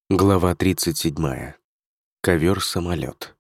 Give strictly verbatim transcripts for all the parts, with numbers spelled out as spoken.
Глава тридцать седьмая. Ковер-самолет.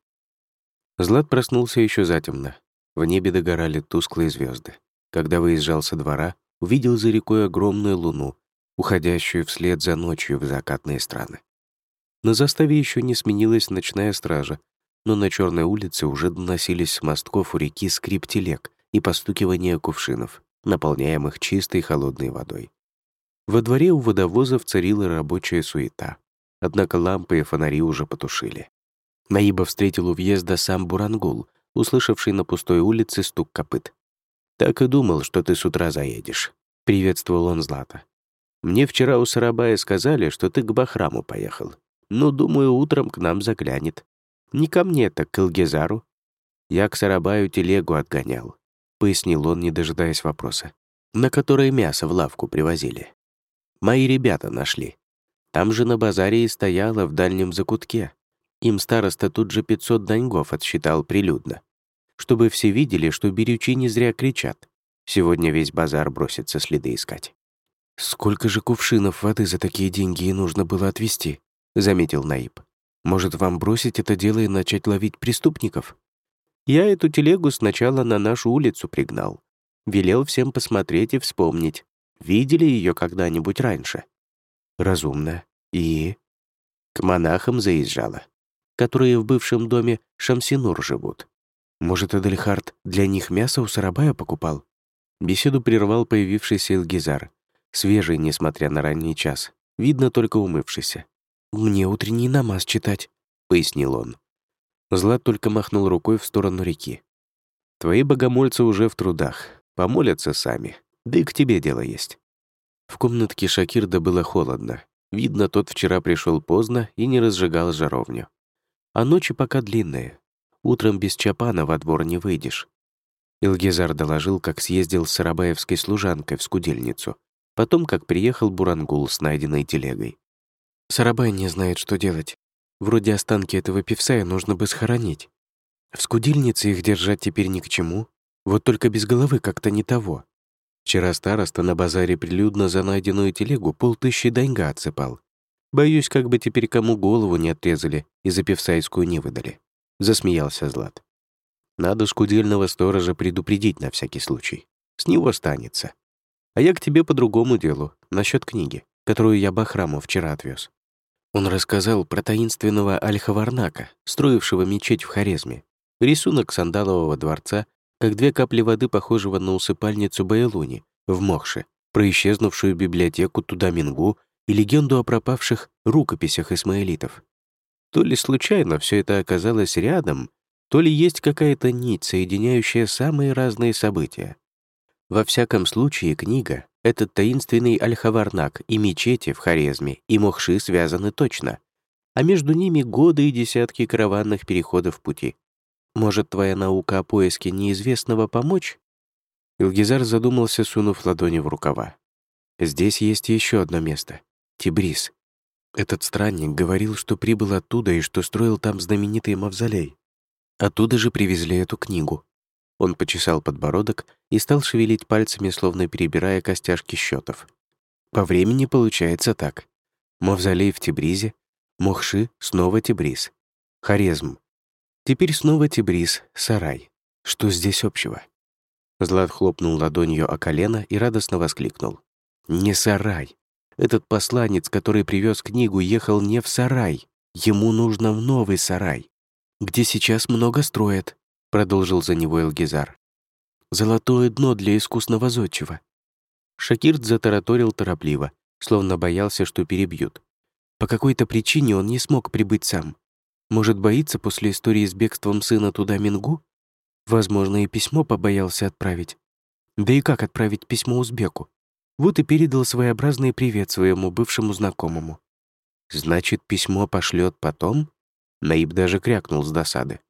Злат проснулся еще затемно. В небе догорали тусклые звезды. Когда выезжал со двора, увидел за рекой огромную луну, уходящую вслед за ночью в закатные страны. На заставе еще не сменилась ночная стража, но на черной улице уже доносились с мостков у реки скрип телег и постукивание кувшинов, наполняемых чистой холодной водой. Во дворе у водовозов царила рабочая суета. Однако лампы и фонари уже потушили. Наиба встретил у въезда сам Бурангул, услышавший на пустой улице стук копыт. «Так и думал, что ты с утра заедешь», — приветствовал он Злата. «Мне вчера у Сарабая сказали, что ты к Бахраму поехал. Ну, думаю, утром к нам заглянет. Не ко мне, так к Илгизару. Я к Сарабаю телегу отгонял», — пояснил он, не дожидаясь вопроса, «на которой мясо в лавку привозили. Мои ребята нашли. Там же на базаре и стояла в дальнем закутке. Им староста тут же пятьсот даньгов отсчитал прилюдно. Чтобы все видели, что берючи не зря кричат. Сегодня весь базар бросится следы искать». «Сколько же кувшинов воды за такие деньги и нужно было отвезти?» — заметил Наиб. «Может, вам бросить это дело и начать ловить преступников?» «Я эту телегу сначала на нашу улицу пригнал. Велел всем посмотреть и вспомнить. Видели ее когда-нибудь раньше?» «Разумно. И...» «К монахам заезжала, которые в бывшем доме Шамсинур живут. Может, Адельхард для них мясо у Сарабая покупал?» Беседу прервал появившийся Илгизар, свежий, несмотря на ранний час, видно, только умывшийся. «Мне утренний намаз читать», — пояснил он. Злат только махнул рукой в сторону реки. «Твои богомольцы уже в трудах, помолятся сами, да и к тебе дело есть». В комнатке Шакирда было холодно. Видно, тот вчера пришел поздно и не разжигал жаровню. А ночи пока длинные. Утром без чапана во двор не выйдешь. Илгизар доложил, как съездил с сарабаевской служанкой в скудельницу, потом, как приехал Бурангул с найденной телегой. «Сарабай не знает, что делать. Вроде останки этого певсая нужно бы схоронить. В скудельнице их держать теперь ни к чему. Вот только без головы как-то не того. Вчера староста на базаре прилюдно за найденную телегу полтыщи даньга отсыпал. Боюсь, как бы теперь кому голову не отрезали и за певсайскую не выдали», — засмеялся Злат. «Надо скудельного сторожа предупредить на всякий случай. С него станется. А я к тебе по другому делу, насчет книги, которую я Бахраму вчера отвез». Он рассказал про таинственного Аль-Хаварнака, строившего мечеть в Хорезме, рисунок сандалового дворца, как две капли воды, похожего на усыпальницу Байлуни в Мохше, про исчезнувшую библиотеку Туда-Мингу и легенду о пропавших рукописях исмаилитов. То ли случайно все это оказалось рядом, то ли есть какая-то нить, соединяющая самые разные события. Во всяком случае, книга, этот таинственный Аль-Хаварнак и мечети в Хорезме и Мохши связаны точно, а между ними годы и десятки караванных переходов пути. Может, твоя наука о поиске неизвестного помочь?» Илгизар задумался, сунув ладони в рукава. «Здесь есть еще одно место — Тибриз. Этот странник говорил, что прибыл оттуда и что строил там знаменитый мавзолей. Оттуда же привезли эту книгу». Он почесал подбородок и стал шевелить пальцами, словно перебирая костяшки счетов. «По времени получается так. Мавзолей в Тибризе, Мохши, снова Тибриз, Хорезм. Теперь снова Тибриз, сарай. Что здесь общего?» Злат хлопнул ладонью о колено и радостно воскликнул. «Не сарай. Этот посланец, который привез книгу, ехал не в сарай. Ему нужно в новый сарай, где сейчас много строят», — продолжил за него Илгизар. «Золотое дно для искусного зодчего». Шакирд затараторил торопливо, словно боялся, что перебьют. По какой-то причине он не смог прибыть сам. Может, боится после истории с бегством сына Туда-Мингу? Возможно, и письмо побоялся отправить. Да и как отправить письмо узбеку? Вот и передал своеобразный привет своему бывшему знакомому. «Значит, письмо пошлет потом?» Наиб даже крякнул с досады.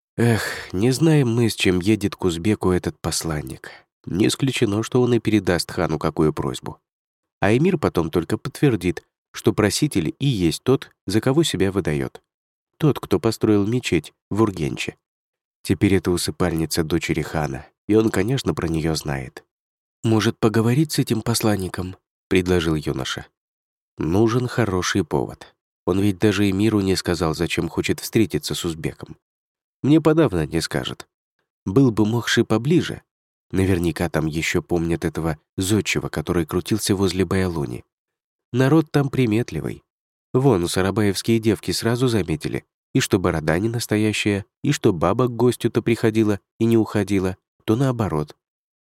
«Эх, не знаем мы, с чем едет к узбеку этот посланник. Не исключено, что он и передаст хану какую просьбу. А эмир потом только подтвердит, что проситель и есть тот, за кого себя выдает. Тот, кто построил мечеть в Ургенче. Теперь это усыпальница дочери хана, и он, конечно, про нее знает. «Может, поговорить с этим посланником?» — предложил юноша. «Нужен хороший повод». Он ведь даже и миру не сказал, зачем хочет встретиться с узбеком. Мне подавно не скажет. Был бы Мохши поближе. Наверняка там еще помнят этого зодчего, который крутился возле Баялуни. Народ там приметливый. Вон, сарабаевские девки сразу заметили, и что борода не настоящая, и что баба к гостю то приходила и не уходила, то наоборот.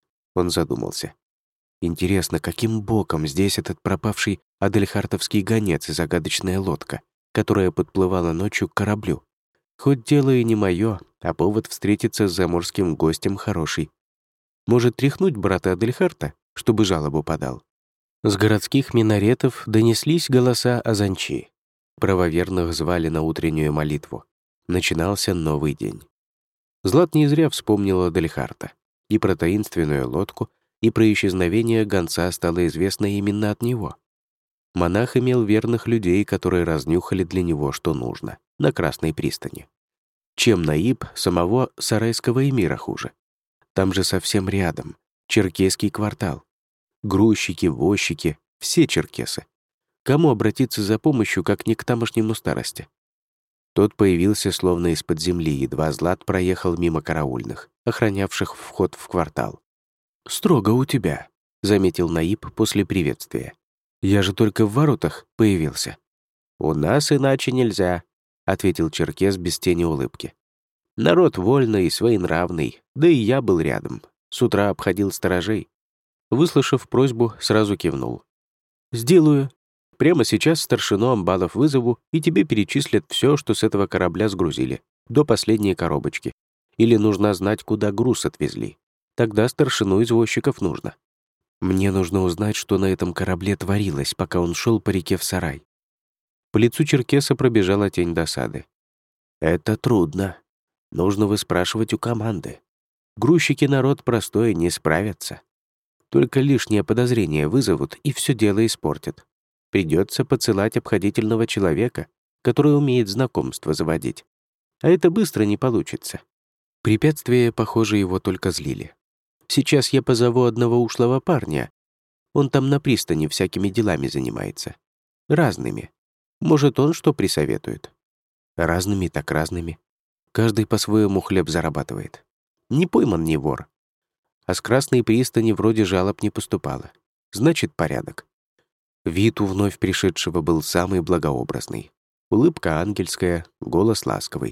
Он задумался. Интересно, каким боком здесь этот пропавший адельхартовский гонец и загадочная лодка, которая подплывала ночью к кораблю? Хоть дело и не мое, а повод встретиться с заморским гостем хороший. Может, тряхнуть брата Адельхарта, чтобы жалобу подал? С городских минаретов донеслись голоса азанчи. Правоверных звали на утреннюю молитву. Начинался новый день. Злат не зря вспомнил Адельхарта. И про таинственную лодку, и про исчезновение гонца стало известно именно от него. Монах имел верных людей, которые разнюхали для него, что нужно, на Красной пристани. Чем Наиб самого сарайского эмира хуже? Там же совсем рядом, черкесский квартал. Грузчики, возчики, все черкесы. Кому обратиться за помощью, как не к тамошнему старости? Тот появился словно из-под земли, едва Злат проехал мимо караульных, охранявших вход в квартал. «Строго у тебя», — заметил Наиб после приветствия. «Я же только в воротах появился». «У нас иначе нельзя», — ответил черкес без тени улыбки. «Народ вольный и своенравный, да и я был рядом. С утра обходил сторожей». Выслушав просьбу, сразу кивнул. «Сделаю. Прямо сейчас старшину амбалов вызову, и тебе перечислят все, что с этого корабля сгрузили, до последней коробочки. Или нужно знать, куда груз отвезли. Тогда старшину извозчиков нужно. Мне нужно узнать, что на этом корабле творилось, пока он шел по реке в сарай». По лицу черкеса пробежала тень досады. «Это трудно. Нужно выспрашивать у команды. Грузчики народ простой, не справятся. Только лишнее подозрение вызовут и все дело испортят. Придется посылать обходительного человека, который умеет знакомства заводить. А это быстро не получится». Препятствия, похоже, его только злили. «Сейчас я позову одного ушлого парня. Он там на пристани всякими делами занимается. Разными. Может, он что присоветует?» Разными так разными. Каждый по-своему хлеб зарабатывает. Не пойман, не вор. А с Красной пристани вроде жалоб не поступало. Значит, порядок. Вид у вновь пришедшего был самый благообразный. Улыбка ангельская, голос ласковый.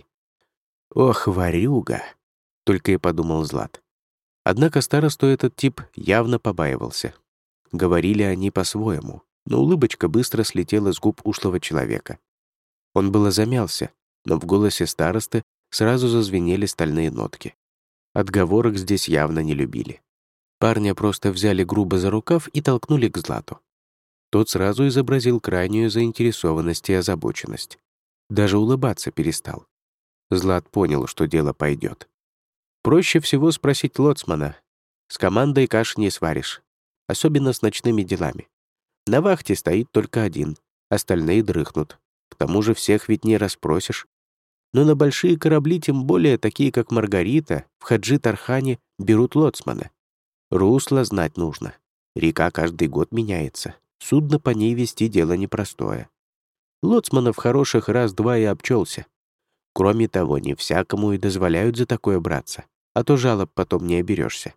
«Ох, ворюга!» — только и подумал Злат. Однако старосту этот тип явно побаивался. Говорили они по-своему, но улыбочка быстро слетела с губ ушлого человека. Он было замялся, но в голосе старосты сразу зазвенели стальные нотки. Отговорок здесь явно не любили. Парня просто взяли грубо за рукав и толкнули к Злату. Тот сразу изобразил крайнюю заинтересованность и озабоченность. Даже улыбаться перестал. Злат понял, что дело пойдет. Проще всего спросить лоцмана. С командой каши не сваришь, особенно с ночными делами. На вахте стоит только один, остальные дрыхнут. К тому же всех ведь не расспросишь. Но на большие корабли, тем более такие, как Маргарита, в Хаджи-Тархане берут лоцмана. Русло знать нужно. Река каждый год меняется. Судно по ней вести дело непростое. Лоцманов хороших раз-два и обчелся. Кроме того, не всякому и дозволяют за такое браться, а то жалоб потом не оберешься.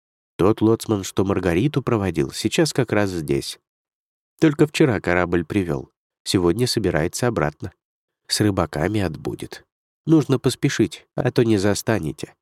Тот лоцман, что Маргариту проводил, сейчас как раз здесь. Только вчера корабль привел. Сегодня собирается обратно. С рыбаками отбудет. Нужно поспешить, а то не застанете.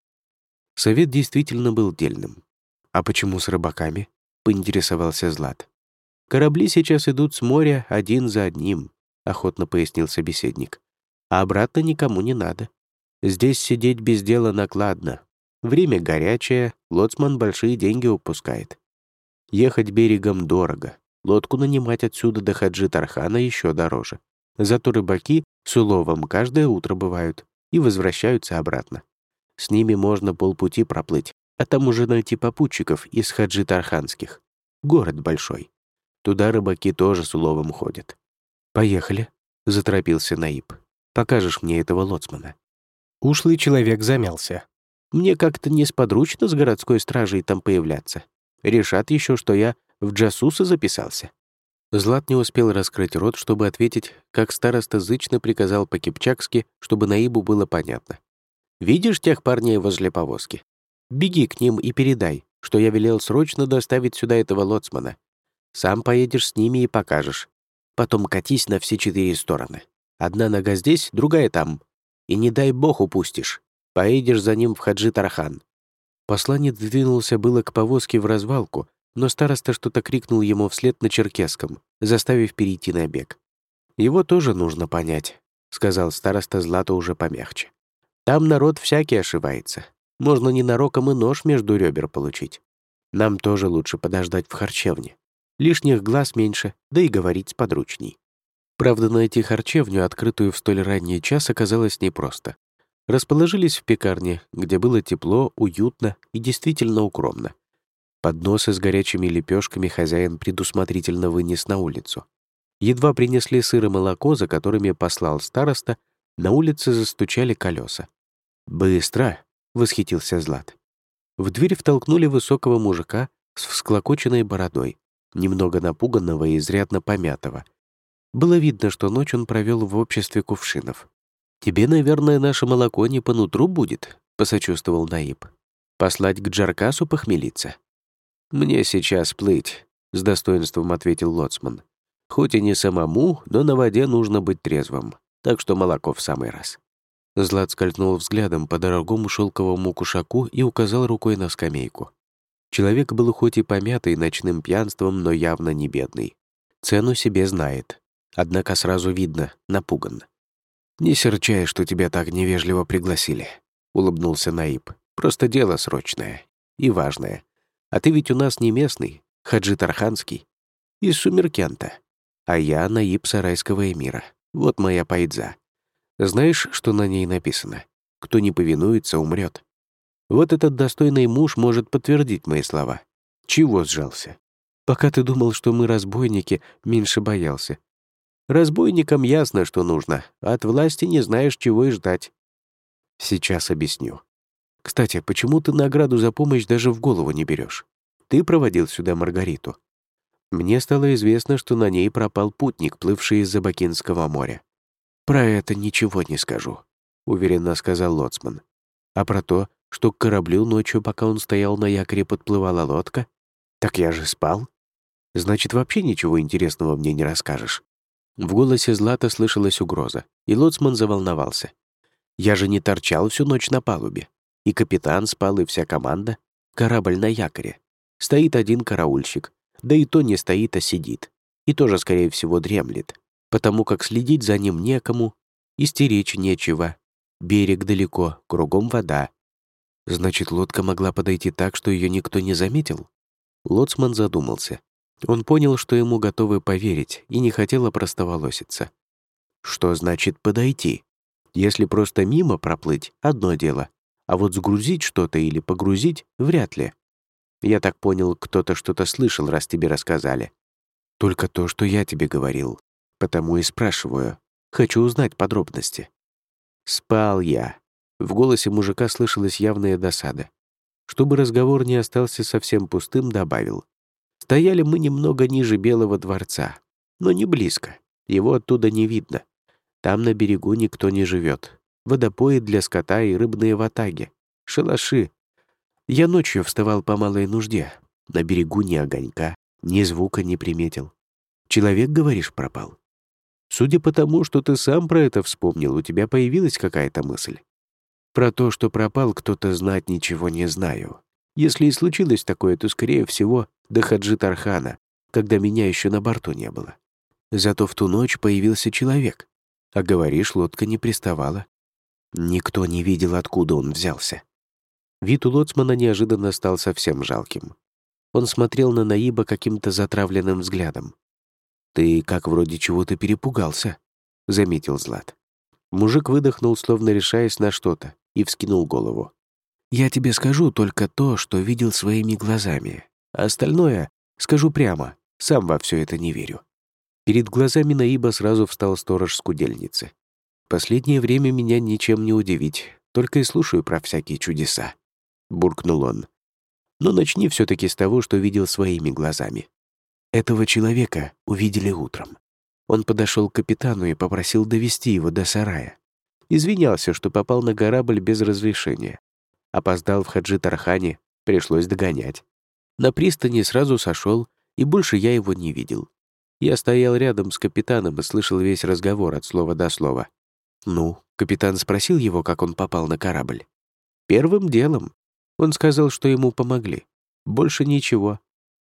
Совет действительно был дельным. «А почему с рыбаками?» — поинтересовался Злат. «Корабли сейчас идут с моря один за одним», — охотно пояснил собеседник. «А обратно никому не надо. Здесь сидеть без дела накладно. Время горячее, лоцман большие деньги упускает. Ехать берегом дорого. Лодку нанимать отсюда до Хаджи-Тархана еще дороже. Зато рыбаки с уловом каждое утро бывают и возвращаются обратно. С ними можно полпути проплыть, а там уже найти попутчиков из Хаджи-Тарханских. Город большой. Туда рыбаки тоже с уловом ходят». «Поехали», — заторопился Наиб. «Покажешь мне этого лоцмана». Ушлый человек замялся. «Мне как-то несподручно с городской стражей там появляться. Решат еще, что я в джасусы записался». Злат не успел раскрыть рот, чтобы ответить, как староста зычно приказал по-кипчакски, чтобы Наибу было понятно. «Видишь тех парней возле повозки? Беги к ним и передай, что я велел срочно доставить сюда этого лоцмана. Сам поедешь с ними и покажешь. Потом катись на все четыре стороны. Одна нога здесь, другая там. И не дай бог упустишь. Поедешь за ним в Хаджи-Тархан». Посланец двинулся было к повозке в развалку, но староста что-то крикнул ему вслед на черкесском, заставив перейти на бег. «Его тоже нужно понять», — сказал староста Злату уже помягче. «Там народ всякий ошибается. Можно ненароком и нож между ребер получить. Нам тоже лучше подождать в харчевне. Лишних глаз меньше, да и говорить сподручней». Правда, найти харчевню, открытую в столь ранний час, оказалось непросто. Расположились в пекарне, где было тепло, уютно и действительно укромно. Подносы с горячими лепешками хозяин предусмотрительно вынес на улицу. Едва принесли сыр и молоко, за которыми послал староста, на улице застучали колеса. «Быстро!» — восхитился Злат. В дверь втолкнули высокого мужика с всклокоченной бородой, немного напуганного и изрядно помятого. Было видно, что ночь он провел в обществе кувшинов. «Тебе, наверное, наше молоко не по нутру будет», — посочувствовал Наиб. «Послать к Джаркасу похмелиться?» «Мне сейчас плыть», — с достоинством ответил лоцман. «Хоть и не самому, но на воде нужно быть трезвым, так что молоко в самый раз». Злат скользнул взглядом по дорогому шелковому кушаку и указал рукой на скамейку. Человек был хоть и помятый ночным пьянством, но явно не бедный. Цену себе знает, однако сразу видно, напуган. «Не серчай, что тебя так невежливо пригласили», — улыбнулся Наиб. «Просто дело срочное и важное. А ты ведь у нас не местный, Хаджи-Тарханский, из Сумеркента. А я Наиб Сарайского эмира. Вот моя пайдза. Знаешь, что на ней написано? Кто не повинуется, умрет. Вот этот достойный муж может подтвердить мои слова. Чего сжался? Пока ты думал, что мы разбойники, меньше боялся. Разбойникам ясно, что нужно, а от власти не знаешь, чего и ждать. Сейчас объясню. Кстати, почему ты награду за помощь даже в голову не берешь? Ты проводил сюда Маргариту. Мне стало известно, что на ней пропал путник, плывший из Забакинского моря. Про это ничего не скажу, уверенно сказал лоцман. А про то, что к кораблю ночью, пока он стоял на якоре, подплывала лодка? Так я же спал. Значит, вообще ничего интересного мне не расскажешь. В голосе Злата слышалась угроза, и лоцман заволновался. Я же не торчал всю ночь на палубе. И капитан спал, и вся команда. Корабль на якоре. Стоит один караульщик. Да и то не стоит, а сидит. И тоже, скорее всего, дремлет. Потому как следить за ним некому, и стеречь нечего. Берег далеко, кругом вода. Значит, лодка могла подойти так, что ее никто не заметил? Лоцман задумался. Он понял, что ему готовы поверить, и не хотел опростоволоситься. Что значит подойти? Если просто мимо проплыть — одно дело. А вот сгрузить что-то или погрузить — вряд ли. Я так понял, кто-то что-то слышал, раз тебе рассказали. Только то, что я тебе говорил. Потому и спрашиваю. Хочу узнать подробности. Спал я. В голосе мужика слышалась явная досада. Чтобы разговор не остался совсем пустым, добавил. Стояли мы немного ниже Белого дворца, но не близко. Его оттуда не видно. Там на берегу никто не живет. Водопои для скота и рыбные ватаги. Шалаши. Я ночью вставал по малой нужде. На берегу ни огонька, ни звука не приметил. Человек, говоришь, пропал? Судя по тому, что ты сам про это вспомнил, у тебя появилась какая-то мысль. Про то, что пропал кто-то, знать ничего не знаю. Если и случилось такое, то, скорее всего, до Хаджи-Тархана, когда меня еще на борту не было. Зато в ту ночь появился человек. А говоришь, лодка не приставала. Никто не видел, откуда он взялся. Вид у лоцмана неожиданно стал совсем жалким. Он смотрел на Наиба каким-то затравленным взглядом. «Ты как вроде чего-то перепугался», — заметил Злат. Мужик выдохнул, словно решаясь на что-то, и вскинул голову. «Я тебе скажу только то, что видел своими глазами. А остальное скажу прямо, сам во все это не верю». Перед глазами Наиба сразу встал сторож скудельницы. «Последнее время меня ничем не удивить, только и слушаю про всякие чудеса», — буркнул он. «Но начни все-таки с того, что видел своими глазами». Этого человека увидели утром. Он подошел к капитану и попросил довести его до сарая. Извинялся, что попал на корабль без разрешения. Опоздал в Хаджи-Тархане, пришлось догонять. На пристани сразу сошел, и больше я его не видел. Я стоял рядом с капитаном и слышал весь разговор от слова до слова. Ну, капитан спросил его, как он попал на корабль. Первым делом. Он сказал, что ему помогли. Больше ничего.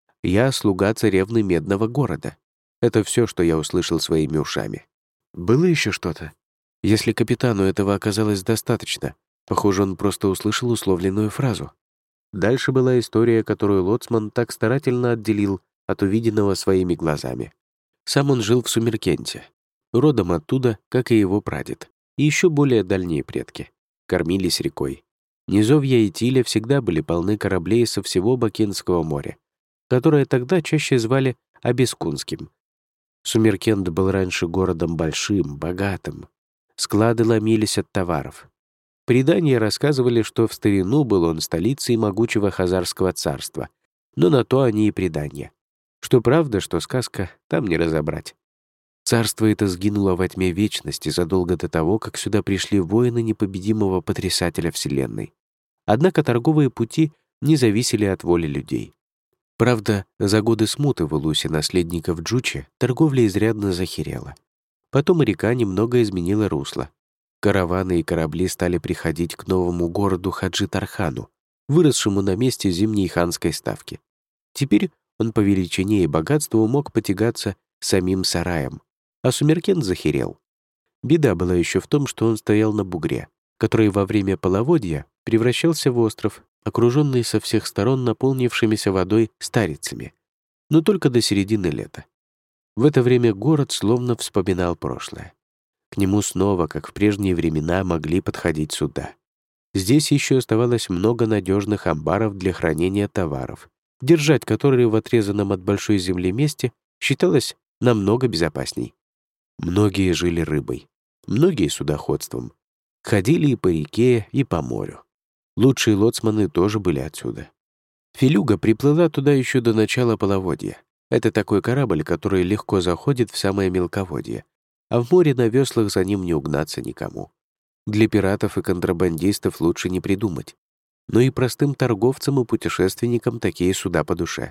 Я слуга царевны Медного города. Это все, что я услышал своими ушами. Было еще что-то? Если капитану этого оказалось достаточно, похоже, он просто услышал условленную фразу. Дальше была история, которую лоцман так старательно отделил от увиденного своими глазами. Сам он жил в Сумеркенте, родом оттуда, как и его прадед, и еще более дальние предки. Кормились рекой. Низовья и Тиля всегда были полны кораблей со всего Бакинского моря, которое тогда чаще звали Абискунским. Сумеркент был раньше городом большим, богатым. Склады ломились от товаров. Предания рассказывали, что в старину был он столицей могучего Хазарского царства, но на то они и предания. Что правда, что сказка, там не разобрать. Царство это сгинуло во тьме вечности задолго до того, как сюда пришли воины непобедимого потрясателя Вселенной. Однако торговые пути не зависели от воли людей. Правда, за годы смуты в Улусе наследников Джучи торговля изрядно захерела. Потом река немного изменила русло. Караваны и корабли стали приходить к новому городу Хаджи-Тархану, выросшему на месте зимней ханской ставки. Теперь он по величине и богатству мог потягаться самим сараем, а Сумеркент захерел. Беда была еще в том, что он стоял на бугре, который во время половодья превращался в остров, окруженный со всех сторон наполнившимися водой старицами, но только до середины лета. В это время город словно вспоминал прошлое. К нему снова, как в прежние времена, могли подходить суда. Здесь еще оставалось много надежных амбаров для хранения товаров, держать которые в отрезанном от большой земли месте считалось намного безопасней. Многие жили рыбой, многие судоходством, ходили и по реке, и по морю. Лучшие лоцманы тоже были отсюда. Филюга приплыла туда еще до начала половодья. Это такой корабль, который легко заходит в самое мелководье, а в море на веслах за ним не угнаться никому. Для пиратов и контрабандистов лучше не придумать. Но и простым торговцам и путешественникам такие суда по душе.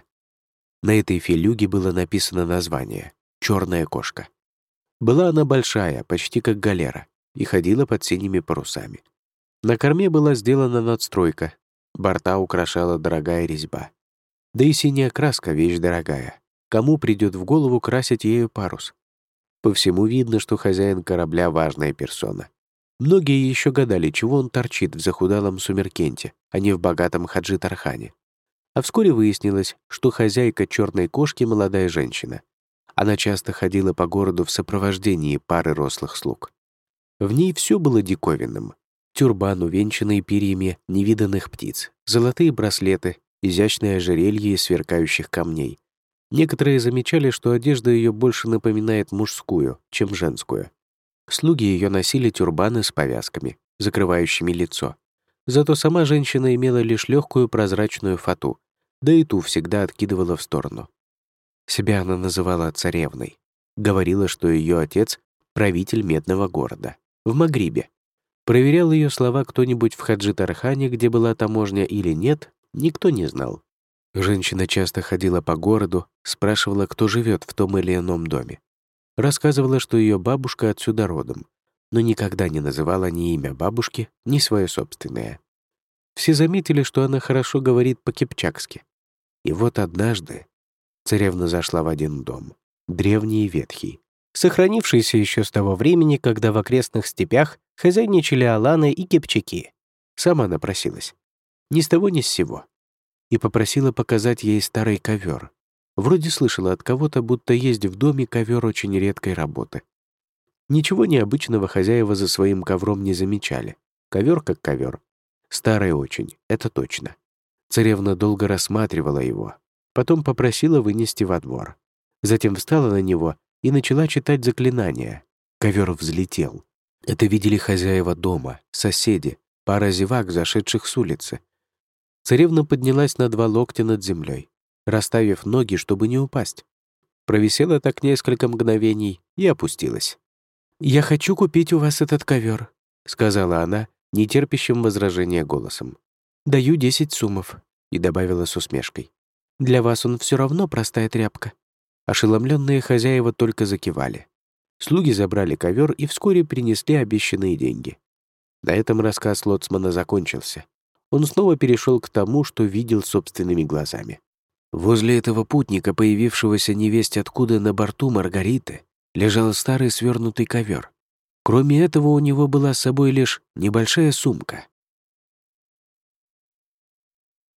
На этой филюге было написано название «Черная кошка». Была она большая, почти как галера, и ходила под синими парусами. На корме была сделана надстройка, борта украшала дорогая резьба. Да и синяя краска — вещь дорогая. Кому придет в голову красить ею парус? По всему видно, что хозяин корабля — важная персона. Многие еще гадали, чего он торчит в захудалом Сумеркенте, а не в богатом Хаджи-Тархане. А вскоре выяснилось, что хозяйка черной кошки — молодая женщина. Она часто ходила по городу в сопровождении пары рослых слуг. В ней все было диковинным. Тюрбан, увенчанный перьями невиданных птиц, золотые браслеты, изящное ожерелье из сверкающих камней. Некоторые замечали, что одежда ее больше напоминает мужскую, чем женскую. Слуги ее носили тюрбаны с повязками, закрывающими лицо. Зато сама женщина имела лишь легкую прозрачную фату, да и ту всегда откидывала в сторону. Себя она называла царевной. Говорила, что ее отец — правитель Медного города, в Магрибе. Проверял ее слова кто-нибудь в Хаджи-Тархане, где была таможня или нет, никто не знал. Женщина часто ходила по городу, спрашивала, кто живет в том или ином доме. Рассказывала, что ее бабушка отсюда родом, но никогда не называла ни имя бабушки, ни свое собственное. Все заметили, что она хорошо говорит по-кипчакски. И вот однажды царевна зашла в один дом, древний и ветхий, сохранившийся еще с того времени, когда в окрестных степях хозяйничали аланы и кипчаки. Сама напросилась. Ни с того ни с сего. И попросила показать ей старый ковер. Вроде слышала от кого-то, будто есть в доме ковер очень редкой работы. Ничего необычного хозяева за своим ковром не замечали. Ковер как ковер. Старый очень, это точно. Царевна долго рассматривала его. Потом попросила вынести во двор. Затем встала на него и начала читать заклинания. Ковер взлетел. Это видели хозяева дома, соседи, пара зевак, зашедших с улицы. Царевна поднялась на два локтя над землей, расставив ноги, чтобы не упасть. провисела так несколько мгновений и опустилась. «Я хочу купить у вас этот ковер», — сказала она, нетерпящим возражения голосом. «Даю десять сумов», — и добавила с усмешкой. «Для вас он все равно простая тряпка». Ошеломленные хозяева только закивали. Слуги забрали ковер и вскоре принесли обещанные деньги. На этом рассказ лоцмана закончился. Он снова перешел к тому, что видел собственными глазами. Возле этого путника, появившегося невесть откуда на борту Маргариты, лежал старый свернутый ковер. Кроме этого, у него была с собой лишь небольшая сумка.